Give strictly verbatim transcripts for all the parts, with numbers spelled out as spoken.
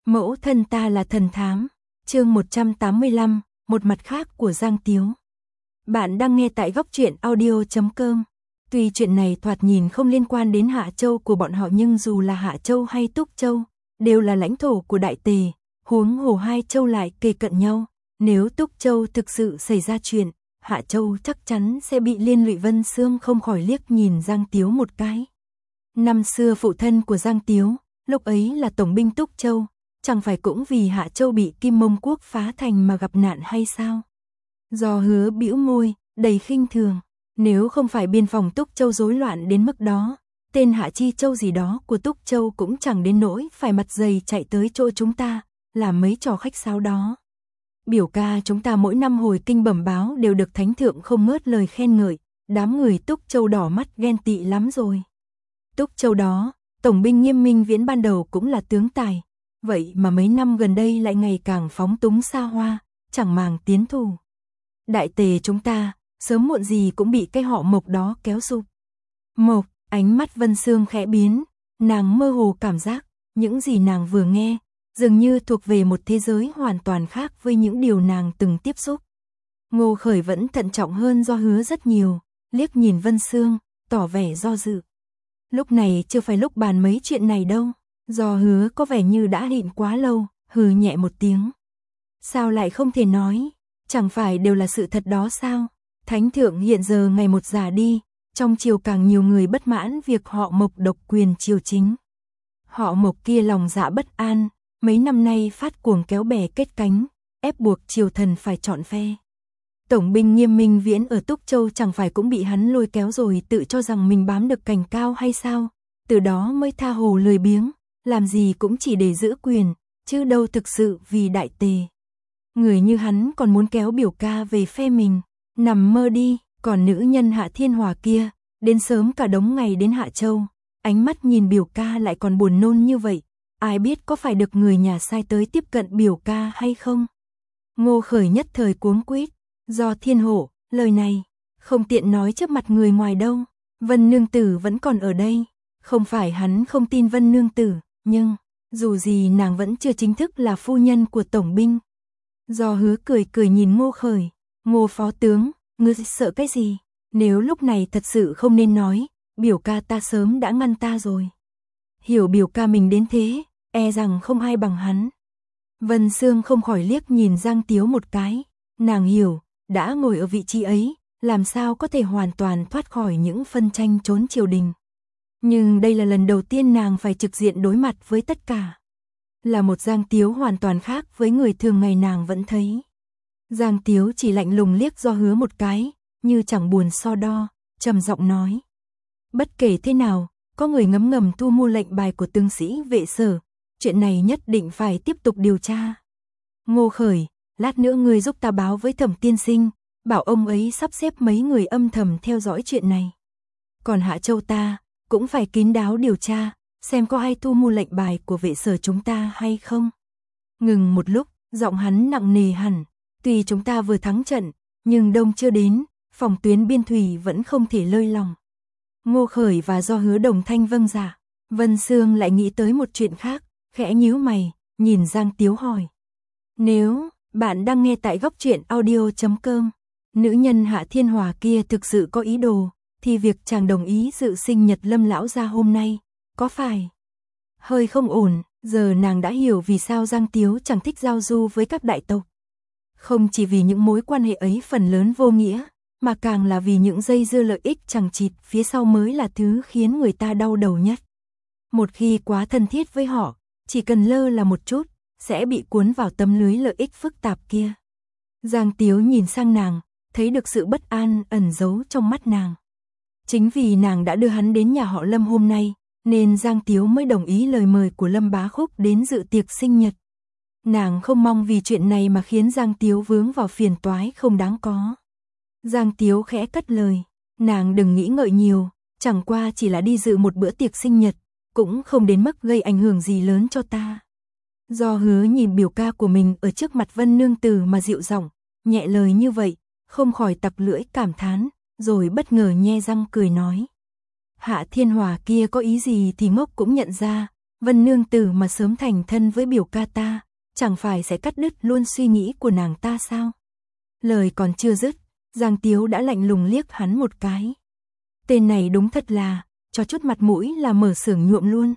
Mẫu thân ta là thần thám, chương một trăm tám mươi lăm, một mặt khác của Giang Tiếu. Bạn đang nghe tại góc truyện audio chấm com. Tuy chuyện này thoạt nhìn không liên quan đến Hạ Châu của bọn họ, nhưng dù là Hạ Châu hay Túc Châu, đều là lãnh thổ của Đại Tề, huống hồ hai châu lại kề cận nhau. Nếu Túc Châu thực sự xảy ra chuyện, Hạ Châu chắc chắn sẽ bị liên lụy. Vân Sương không khỏi liếc nhìn Giang Tiếu một cái. Năm xưa phụ thân của Giang Tiếu, lúc ấy là tổng binh Túc Châu, chẳng phải cũng vì Hạ Châu bị Kim Mông Quốc phá thành mà gặp nạn hay sao? Do Hứa bĩu môi, đầy khinh thường. Nếu không phải biên phòng Túc Châu rối loạn đến mức đó, tên Hạ Chi Châu gì đó của Túc Châu cũng chẳng đến nỗi phải mặt dày chạy tới chỗ chúng ta, làm mấy trò khách sáo đó. Biểu ca chúng ta mỗi năm hồi kinh bẩm báo đều được thánh thượng không ngớt lời khen ngợi, đám người Túc Châu đỏ mắt ghen tị lắm rồi. Túc Châu đó, tổng binh Nghiêm Minh Viễn ban đầu cũng là tướng tài, vậy mà mấy năm gần đây lại ngày càng phóng túng xa hoa, chẳng màng tiến thù. Đại Tề chúng ta, sớm muộn gì cũng bị cái họ Mộc đó kéo sụp. Mộc, ánh mắt Vân Sương khẽ biến, nàng mơ hồ cảm giác, những gì nàng vừa nghe, dường như thuộc về một thế giới hoàn toàn khác với những điều nàng từng tiếp xúc. Ngô Khởi vẫn thận trọng hơn Do Hứa rất nhiều, liếc nhìn Vân Sương, tỏ vẻ do dự. Lúc này chưa phải lúc bàn mấy chuyện này đâu. Do Hứa có vẻ như đã nhịn quá lâu, hừ nhẹ một tiếng. Sao lại không thể nói, chẳng phải đều là sự thật đó sao? Thánh thượng hiện giờ ngày một già đi, trong triều càng nhiều người bất mãn việc họ Mộc độc quyền triều chính. Họ Mộc kia lòng dạ bất an, mấy năm nay phát cuồng kéo bè kết cánh, ép buộc triều thần phải chọn phe. Tổng binh Nghiêm Minh Viễn ở Túc Châu chẳng phải cũng bị hắn lôi kéo rồi tự cho rằng mình bám được cành cao hay sao? Từ đó mới tha hồ lười biếng, làm gì cũng chỉ để giữ quyền, chứ đâu thực sự vì Đại Tề. Người như hắn còn muốn kéo biểu ca về phe mình, nằm mơ đi. Còn nữ nhân Hạ Thiên Hòa kia, đến sớm cả đống ngày đến Hạ Châu, ánh mắt nhìn biểu ca lại còn buồn nôn như vậy, ai biết có phải được người nhà sai tới tiếp cận biểu ca hay không? Ngô Khởi nhất thời cuống quýt, Do Thiên Hổ, lời này không tiện nói trước mặt người ngoài đâu. Vân Nương Tử vẫn còn ở đây, không phải hắn không tin Vân Nương Tử, nhưng dù gì nàng vẫn chưa chính thức là phu nhân của tổng binh. Do Hứa cười cười nhìn Ngô Khởi, Ngô phó tướng, ngươi sợ cái gì? Nếu lúc này thật sự không nên nói, biểu ca ta sớm đã ngăn ta rồi. Hiểu biểu ca mình đến thế, e rằng không ai bằng hắn. Vân Sương không khỏi liếc nhìn Giang Tiếu một cái, nàng hiểu, đã ngồi ở vị trí ấy, làm sao có thể hoàn toàn thoát khỏi những phân tranh trốn triều đình. Nhưng đây là lần đầu tiên nàng phải trực diện đối mặt với tất cả. Là một Giang Tiếu hoàn toàn khác với người thường ngày nàng vẫn thấy. Giang Tiếu chỉ lạnh lùng liếc Do Hứa một cái, như chẳng buồn so đo, trầm giọng nói. Bất kể thế nào, có người ngấm ngầm thu mua lệnh bài của tướng sĩ Vệ Sở, chuyện này nhất định phải tiếp tục điều tra. Ngô Khởi, lát nữa ngươi giúp ta báo với Thẩm tiên sinh, bảo ông ấy sắp xếp mấy người âm thầm theo dõi chuyện này. Còn Hạ Châu ta, cũng phải kín đáo điều tra, xem có ai thu mua lệnh bài của Vệ Sở chúng ta hay không. Ngừng một lúc, giọng hắn nặng nề hẳn. Tuy chúng ta vừa thắng trận, nhưng đông chưa đến, phòng tuyến biên thủy vẫn không thể lơi lòng. Ngô Khởi và Do Hứa đồng thanh vâng dạ. Vân Sương lại nghĩ tới một chuyện khác, khẽ nhíu mày, nhìn Giang Tiếu hỏi. Nếu bạn đang nghe tại góc truyện audio chấm com, nữ nhân Hạ Thiên Hòa kia thực sự có ý đồ, thì việc chàng đồng ý dự sinh nhật Lâm lão gia hôm nay, có phải hơi không ổn? Giờ nàng đã hiểu vì sao Giang Tiếu chẳng thích giao du với các đại tộc. Không chỉ vì những mối quan hệ ấy phần lớn vô nghĩa, mà càng là vì những dây dưa lợi ích chằng chịt phía sau mới là thứ khiến người ta đau đầu nhất. Một khi quá thân thiết với họ, chỉ cần lơ là một chút, sẽ bị cuốn vào tấm lưới lợi ích phức tạp kia. Giang Tiếu nhìn sang nàng, thấy được sự bất an ẩn giấu trong mắt nàng. Chính vì nàng đã đưa hắn đến nhà họ Lâm hôm nay, nên Giang Tiếu mới đồng ý lời mời của Lâm Bá Khúc đến dự tiệc sinh nhật. Nàng không mong vì chuyện này mà khiến Giang Tiếu vướng vào phiền toái không đáng có. Giang Tiếu khẽ cất lời, nàng đừng nghĩ ngợi nhiều, chẳng qua chỉ là đi dự một bữa tiệc sinh nhật, cũng không đến mức gây ảnh hưởng gì lớn cho ta. Do Hứa nhìn biểu ca của mình ở trước mặt Vân Nương Tử mà dịu giọng, nhẹ lời như vậy, không khỏi tặc lưỡi cảm thán, rồi bất ngờ nhe răng cười nói. Hạ Thiên Hòa kia có ý gì thì ngốc cũng nhận ra, Vân nương tử mà sớm thành thân với biểu ca ta, chẳng phải sẽ cắt đứt luôn suy nghĩ của nàng ta sao? Lời còn chưa dứt, Giang Tiếu đã lạnh lùng liếc hắn một cái. Tên này đúng thật là, cho chút mặt mũi là mở xưởng nhuộm luôn.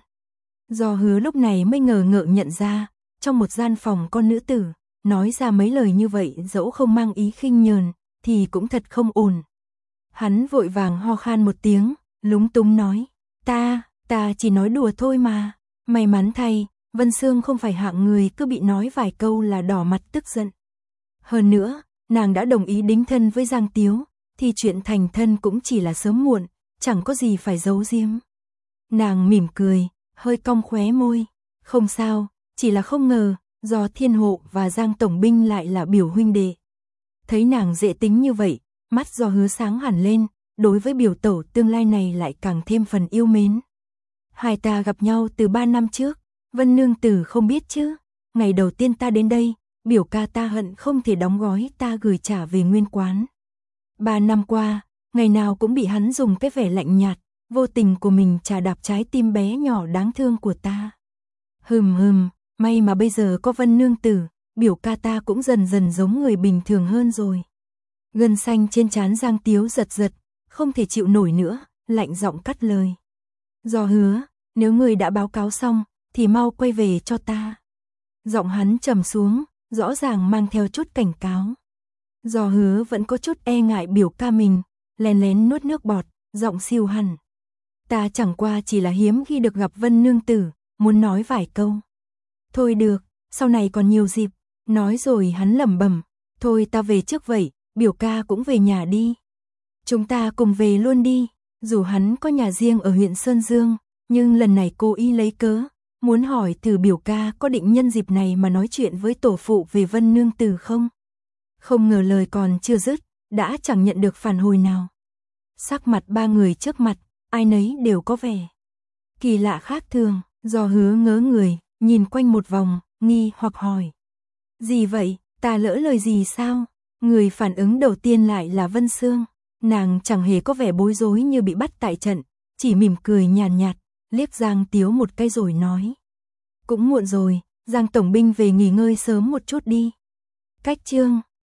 Do Hứa lúc này mới ngờ ngợ nhận ra, trong một gian phòng con nữ tử, nói ra mấy lời như vậy dẫu không mang ý khinh nhờn, thì cũng thật không ổn. Hắn vội vàng ho khan một tiếng, lúng túng nói, ta, ta chỉ nói đùa thôi mà. May mắn thay, Vân Sương không phải hạng người cứ bị nói vài câu là đỏ mặt tức giận. Hơn nữa, nàng đã đồng ý đính thân với Giang Tiếu, thì chuyện thành thân cũng chỉ là sớm muộn, chẳng có gì phải giấu giếm. Nàng mỉm cười, hơi cong khóe môi, không sao, chỉ là không ngờ, do Thiên Hộ và Giang Tổng Binh lại là biểu huynh đệ. Thấy nàng dễ tính như vậy, mắt Do Hứa sáng hẳn lên, đối với biểu tẩu tương lai này lại càng thêm phần yêu mến. Hai ta gặp nhau từ ba năm trước, Vân nương tử không biết chứ, ngày đầu tiên ta đến đây, biểu ca ta hận không thể đóng gói ta gửi trả về nguyên quán. Ba năm qua, ngày nào cũng bị hắn dùng cái vẻ lạnh nhạt, vô tình của mình trà đạp trái tim bé nhỏ đáng thương của ta. Hừm hừm, may mà bây giờ có Vân nương tử, biểu ca ta cũng dần dần giống người bình thường hơn rồi. Gân xanh trên trán Giang Tiếu giật giật, không thể chịu nổi nữa, lạnh giọng cắt lời. Do Hứa, nếu người đã báo cáo xong, thì mau quay về cho ta. Giọng hắn trầm xuống, rõ ràng mang theo chút cảnh cáo. Do Hứa vẫn có chút e ngại biểu ca mình, lén lén nuốt nước bọt, giọng siêu hẳn. Ta chẳng qua chỉ là hiếm khi được gặp Vân nương tử, muốn nói vài câu. Thôi được, sau này còn nhiều dịp. Nói rồi hắn lẩm bẩm, thôi ta về trước vậy, biểu ca cũng về nhà đi. Chúng ta cùng về luôn đi. Dù hắn có nhà riêng ở huyện Sơn Dương, nhưng lần này cô y lấy cớ, muốn hỏi thử biểu ca có định nhân dịp này mà nói chuyện với tổ phụ về Vân nương tử không. Không ngờ lời còn chưa dứt, đã chẳng nhận được phản hồi nào. Sắc mặt ba người trước mặt, ai nấy đều có vẻ kỳ lạ khác thường. Do Hứa ngớ người, nhìn quanh một vòng, nghi hoặc hỏi. Gì vậy, ta lỡ lời gì sao? Người phản ứng đầu tiên lại là Vân Sương. Nàng chẳng hề có vẻ bối rối như bị bắt tại trận, chỉ mỉm cười nhàn nhạt, liếc Giang Tiếu một cái rồi nói. Cũng muộn rồi, Giang Tổng Binh về nghỉ ngơi sớm một chút đi. Cách chương